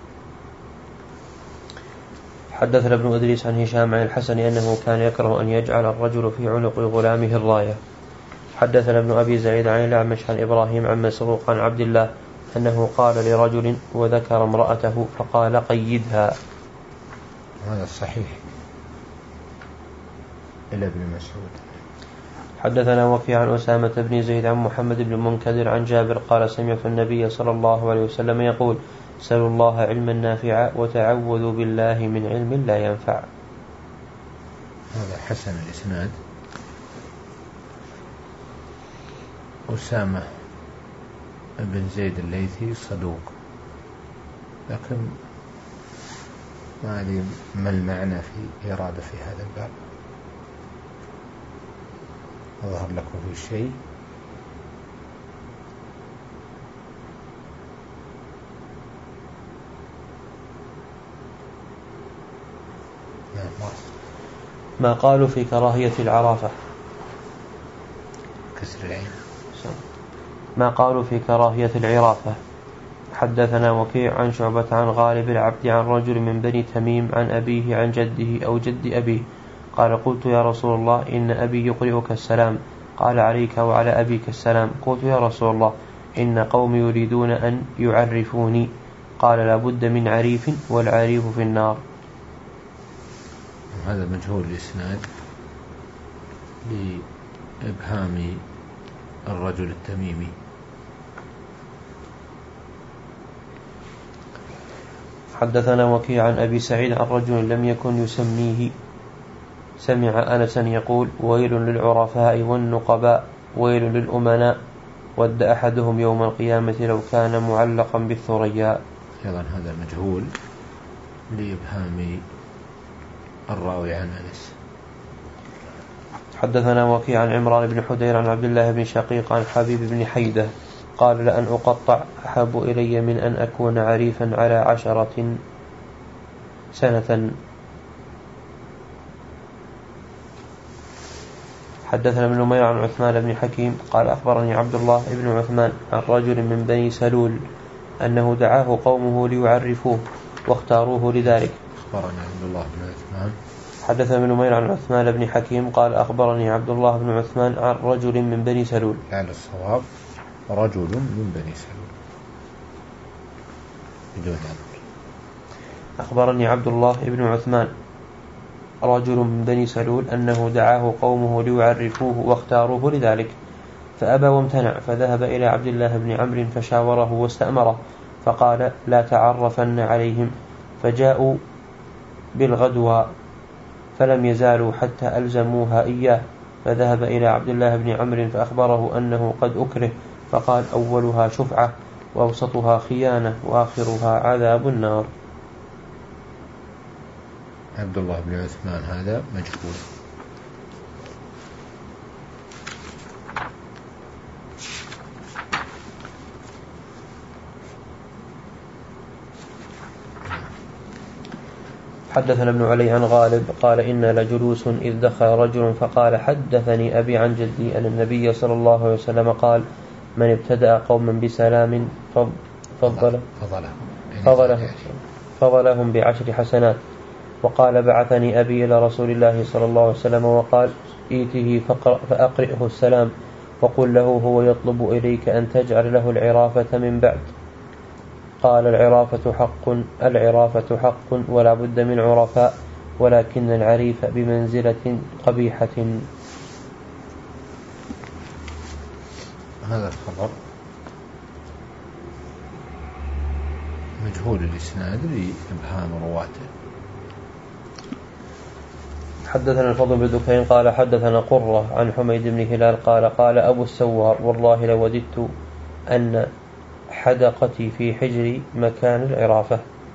حدثنا ابن إدريس عن هشام عن الحسن أنه كان يكره أن يجعل الرجل في عنق غلامه الراية. حدثنا ابن أبي زعيد عن الأعمش عن إبراهيم عن مسروق عن عبد الله أنه قال لرجل وذكر امرأته فقال قيدها. هذا صحيح إلى ابن مسعود. حدثنا وكيع عن أسامة بن زيد عن محمد بن منكدر عن جابر قال سمعت النبي صلى الله عليه وسلم يقول سلوا الله علما نافعا وتعوذوا بالله من علم لا ينفع. هذا حسن الإسناد. أسامة بن زيد الليثي صدوق لكن ما أدري ما المعنى في إرادة في هذا الباب. أظهر لكم في شيء. ما قالوا في كراهية العرافة. كسر العين. ما قالوا في كراهية العرافة. حدثنا وكيع عن شعبة عن غالب العبد عن رجل من بني تميم عن أبيه عن جده أو جد أبيه قال قلت يا رسول الله إن أبي يقرئك السلام قال عليك وعلى أبيك السلام. قلت يا رسول الله إن قوم يريدون أن يعرفوني قال لا بد من عريف والعريف في النار. هذا مجهول الإسناد لإبهام الرجل التميمي. حدثنا وكيع عن أبي سعيد عن رجل لم يكن يسميه سمع أنسا يقول ويل للعرفاء والنقباء ويل للأمناء ود أحدهم يوم القيامة لو كان معلقا بالثرياء. أيضا هذا مجهول لإبهام الراوي عن أنس. حدثنا وكيع عن عمران بن حدير عن عبد الله بن شقيق عن حبيب بن حيدة قال لأن أقطع أحب إلي من أن أكون عريفا على عشرة سنة. حدثنا ابن نمير عن عثمان بن حكيم قال أخبرني عبد الله بن عثمان عن رجل من بني سلول أنه دعاه قومه ليعرفوه واختاروه لذلك. أخبرني عبد الله بن عثمان حدثنا ابن نمير عن عثمان بن حكيم قال أخبرني عبد الله بن عثمان عن رجل من بني سلول. على الصواب رجل من بني سلول بدون أمر. أخبرني عبد الله بن عثمان رجل من بني سلول أنه دعاه قومه ليعرفوه واختاروه لذلك فأبى وامتنع، فذهب إلى عبد الله بن عمرو فشاوره واستأمره فقال لا تعرفن عليهم، فجاءوا بالغدوة فلم يزالوا حتى ألزموها إياه، فذهب إلى عبد الله بن عمرو فأخبره أنه قد أكره، فقال أولها شفعة وأوسطها خيانة وآخرها عذاب النار. عبد الله بن عثمان هذا مجهول. حدثنا ابن علي عن غالب قال إنا لجلوس إذ دخل رجل فقال حدثني أبي عن جدي أن النبي صلى الله عليه وسلم قال من ابتدأ قوما بسلام فضل فضله فضلهم بعشر حسنات. وقال بعثني أبي إلى رسول الله صلى الله عليه وسلم وقال إيته فأقرئه السلام وقل له هو يطلب إليك أن تجعل له العرافة من بعد. قال العرافة حق العرافة حق ولا بد من عرفاء، ولكن العريف بمنزلة قبيحة. هذا الخبر مجهول الإسناد لإبهام رواته. حدثنا الفضل بن دكين قال حدثنا قرة عن حميد بن هلال قال قال أبو السوار والله لوددت أن حدقتي في حجري مكان العرافة.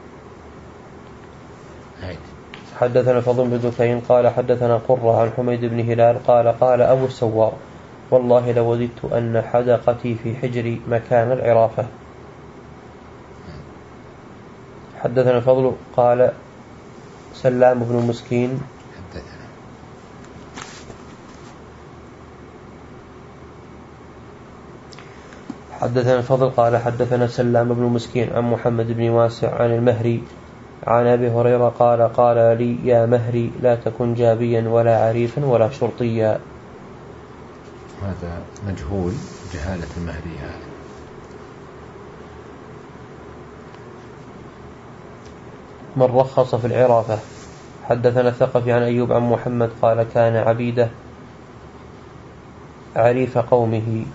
حدثنا الفضل بن دكين قال حدثنا قرة عن حميد بن هلال قال قال أبو السوار والله لوددت أن حدقتي في حجري مكان العرافة. حدثنا الفضل قال سلام بن مسكين حدثنا الفضل قال حدثنا سلام بن مسكين عن محمد بن واسع عن المهري عن أبي هريرة قال قال لي يا مهري لا تكن جابيا ولا عريفا ولا شرطيا. هذا مجهول جهالة المهري. هذا من رخص في العرافة. حدثنا الثقفي عن أيوب عن محمد قال كان عبيده عريف قومه.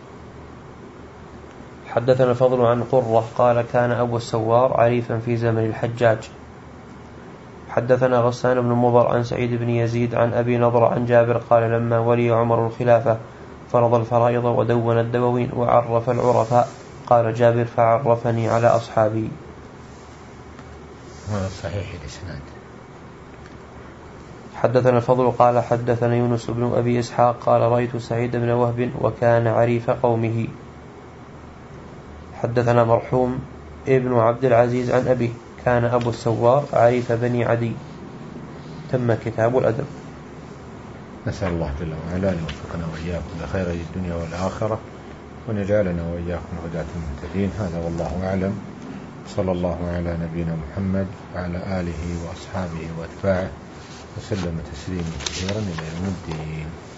حدثنا الفضل عن قرة قال كان أبو السوار عريفا في زمن الحجاج. حدثنا غسان بن مضر عن سعيد بن يزيد عن أبي نضر عن جابر قال لما ولي عمر الخلافة فرض الفرائض ودون الدواوين وعرف العرفاء. قال جابر فعرفني على أصحابي. هذا صحيح الإسناد. حدثنا الفضل قال حدثنا يونس بن أبي إسحاق قال رأيت سعيد بن وهب وكان عريف قومه. حدثنا مرحوم ابن عبد العزيز عن أبيه كان أبو السوار عريف بني عدي. تم كتاب الأدب. نسأل الله جل وعلا أن يوفقنا وإياكم لخير الدنيا والآخرة وأن يجعلنا وإياكم هداة المهتدين. هذا والله أعلم. صلى الله على نبينا محمد وعلى آله وأصحابه وأتباعه وسلم تسليما كثيرا إلى يوم الدين.